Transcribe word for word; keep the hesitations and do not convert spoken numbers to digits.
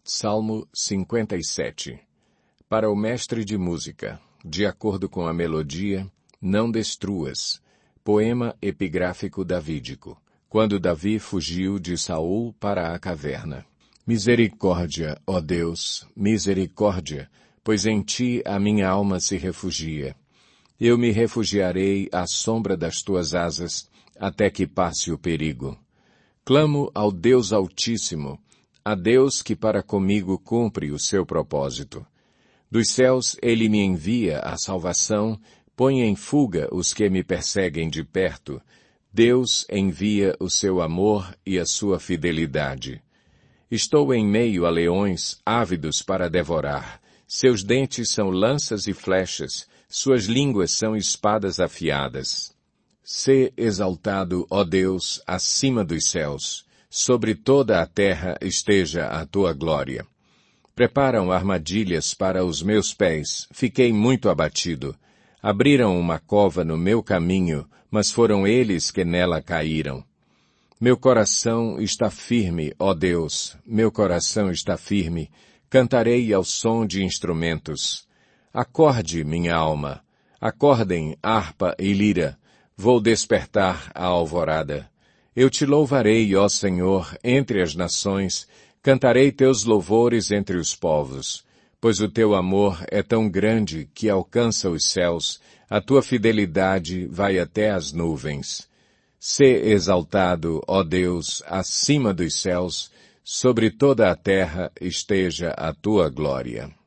Salmo cinquenta e sete. Para o mestre de música, de acordo com a melodia, não destruas. Poema epigráfico davídico. Quando Davi fugiu de Saul para a caverna. Misericórdia, ó Deus, misericórdia, pois em ti a minha alma se refugia. Eu me refugiarei à sombra das tuas asas, até que passe o perigo. Clamo ao Deus Altíssimo, a Deus que para comigo cumpre o seu propósito. Dos céus ele me envia a salvação, põe em fuga os que me perseguem de perto. Deus envia o seu amor e a sua fidelidade. Estou em meio a leões ávidos para devorar. Seus dentes são lanças e flechas, suas línguas são espadas afiadas. Sê exaltado, ó Deus, acima dos céus. Sobre toda a terra esteja a tua glória. Preparam armadilhas para os meus pés, fiquei muito abatido. Abriram uma cova no meu caminho, mas foram eles que nela caíram. Meu coração está firme, ó Deus, meu coração está firme, cantarei ao som de instrumentos. Acorde, minha alma, acordem harpa e lira, vou despertar a alvorada. Eu te louvarei, ó Senhor, entre as nações, cantarei teus louvores entre os povos, pois o teu amor é tão grande que alcança os céus, a tua fidelidade vai até as nuvens. Sê exaltado, ó Deus, acima dos céus, sobre toda a terra esteja a tua glória.